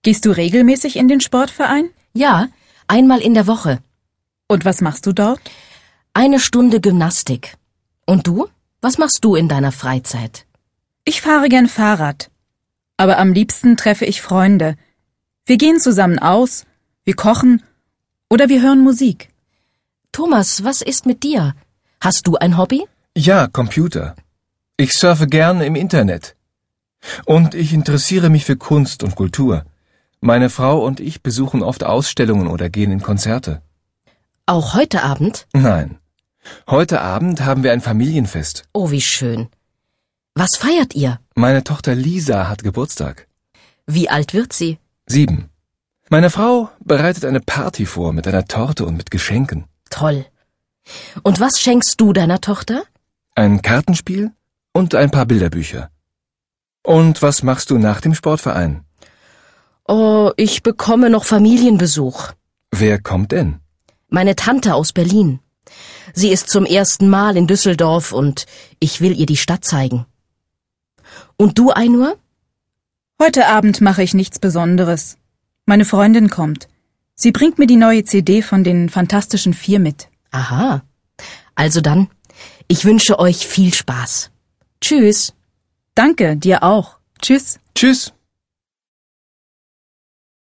Gehst du regelmäßig in den Sportverein? Ja, einmal in der Woche. Und was machst du dort? 1 Stunde Gymnastik. Und du? Was machst du in deiner Freizeit? Ich fahre gern Fahrrad. Aber am liebsten treffe ich Freunde. Wir gehen zusammen aus, wir kochen oder wir hören Musik. Thomas, was ist mit dir? Hast du ein Hobby? Ja, Computer. Ich surfe gerne im Internet. Und ich interessiere mich für Kunst und Kultur. Meine Frau und ich besuchen oft Ausstellungen oder gehen in Konzerte. Auch heute Abend? Nein. Heute Abend haben wir ein Familienfest. Oh, wie schön. Was feiert ihr? Meine Tochter Lisa hat Geburtstag. Wie alt wird sie? 7. Meine Frau bereitet eine Party vor mit einer Torte und mit Geschenken. Toll. Und was schenkst du deiner Tochter? Ein Kartenspiel und ein paar Bilderbücher. Und was machst du nach dem Sportverein? Oh, ich bekomme noch Familienbesuch. Wer kommt denn? Meine Tante aus Berlin. Sie ist zum ersten Mal in Düsseldorf und ich will ihr die Stadt zeigen. Und du, Ainur? Heute Abend mache ich nichts Besonderes. Meine Freundin kommt. Sie bringt mir die neue CD von den Fantastischen Vier mit. Aha. Also dann, ich wünsche euch viel Spaß. Tschüss. Danke, dir auch. Tschüss. Tschüss.